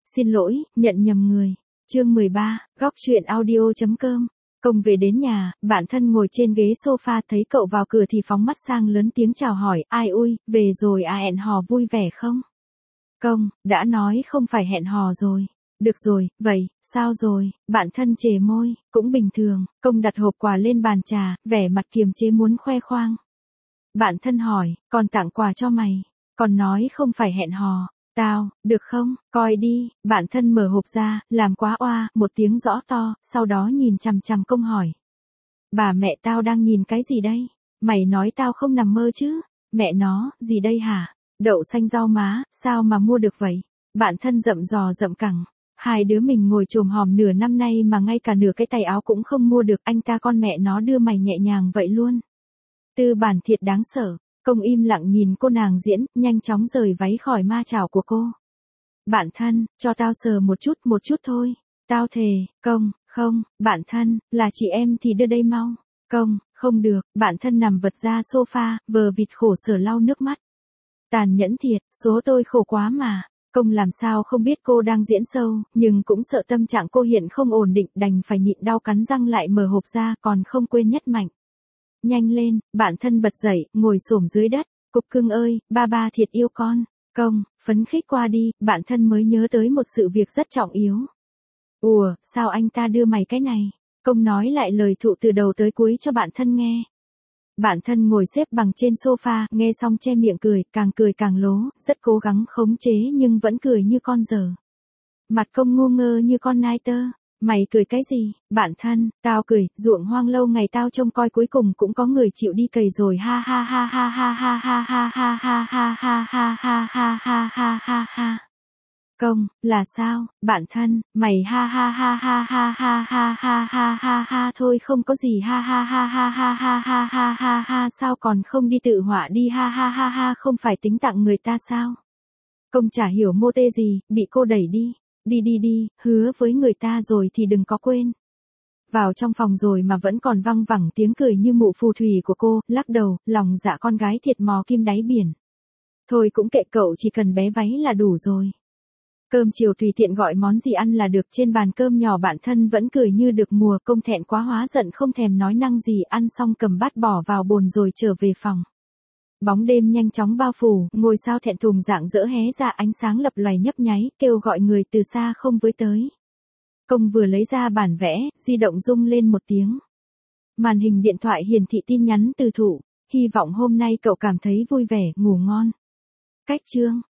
Xin lỗi, nhận nhầm người. Chương 13, góc truyện audio.com. Công về đến nhà, bạn thân ngồi trên ghế sofa thấy cậu vào cửa thì phóng mắt sang lớn tiếng chào hỏi, ai ui, về rồi à, hẹn hò vui vẻ không? Công, đã nói không phải hẹn hò rồi. Được rồi, vậy, sao rồi? Bạn thân chề môi, cũng bình thường. Công đặt hộp quà lên bàn trà, vẻ mặt kiềm chế muốn khoe khoang. Bạn thân hỏi, còn tặng quà cho mày? Còn nói không phải hẹn hò. Tao, được không, coi đi, bạn thân mở hộp ra, làm quá oa, một tiếng rõ to, sau đó nhìn chằm chằm Công hỏi. Bà mẹ tao đang nhìn cái gì đây? Mày nói tao không nằm mơ chứ? Mẹ nó, gì đây hả? Đậu xanh rau má, sao mà mua được vậy? Bạn thân rậm rò rậm cẳng. Hai đứa mình ngồi chồm hòm nửa năm nay mà ngay cả nửa cái tay áo cũng không mua được, anh ta con mẹ nó đưa mày nhẹ nhàng vậy luôn. Tư bản thiệt đáng sợ. Công im lặng nhìn cô nàng diễn, nhanh chóng rời váy khỏi ma chảo của cô. Bạn thân, cho tao sờ một chút thôi. Tao thề, Công, không, bạn thân, là chị em thì đưa đây mau. Công, không được, bạn thân nằm vật ra sofa, vờ vịt khổ sở lau nước mắt. Tàn nhẫn thiệt, số tôi khổ quá mà. Công làm sao không biết cô đang diễn sâu, nhưng cũng sợ tâm trạng cô hiện không ổn định, đành phải nhịn đau cắn răng lại mở hộp ra, còn không quên nhất mạnh. Nhanh lên, bạn thân bật dậy, ngồi xổm dưới đất. Cục cưng ơi, ba thiệt yêu con. Công, phấn khích qua đi, bạn thân mới nhớ tới một sự việc rất trọng yếu. Ủa, sao anh ta đưa mày cái này? Công nói lại lời thụ từ đầu tới cuối cho bạn thân nghe. Bạn thân ngồi xếp bằng trên sofa, nghe xong che miệng cười càng lố, rất cố gắng khống chế nhưng vẫn cười như con dở. Mặt Công ngu ngơ như con nai tơ. Mày cười cái gì? Bạn thân, tao cười, ruộng hoang lâu ngày tao trông coi cuối cùng cũng có người chịu đi cày rồi, ha ha ha ha ha ha ha ha ha ha ha ha ha ha ha ha ha ha ha. Công, là sao? Bạn thân, mày ha ha ha ha ha ha ha ha ha ha ha thôi không có gì, ha ha ha ha ha ha ha ha ha ha, sao còn không đi tự họa đi, ha ha ha ha, không phải tính tặng người ta sao? Công chả hiểu mô tê gì, bị cô đẩy đi. Đi, hứa với người ta rồi thì đừng có quên. Vào trong phòng rồi mà vẫn còn văng vẳng tiếng cười như mụ phù thủy của cô, lắc đầu, lòng dạ con gái thiệt mò kim đáy biển. Thôi cũng kệ cậu, chỉ cần bé váy là đủ rồi. Cơm chiều tùy tiện gọi món gì ăn là được, trên bàn cơm nhỏ bạn thân vẫn cười như được mùa, Công thẹn quá hóa giận không thèm nói năng gì, ăn xong cầm bát bỏ vào bồn rồi trở về phòng. Bóng đêm nhanh chóng bao phủ, ngôi sao thẹn thùng rạng rỡ hé ra, ánh sáng lập lòe nhấp nháy, kêu gọi người từ xa không với tới. Công vừa lấy ra bản vẽ, di động rung lên một tiếng. Màn hình điện thoại hiển thị tin nhắn từ Thụ, hy vọng hôm nay cậu cảm thấy vui vẻ, ngủ ngon. Cách chương.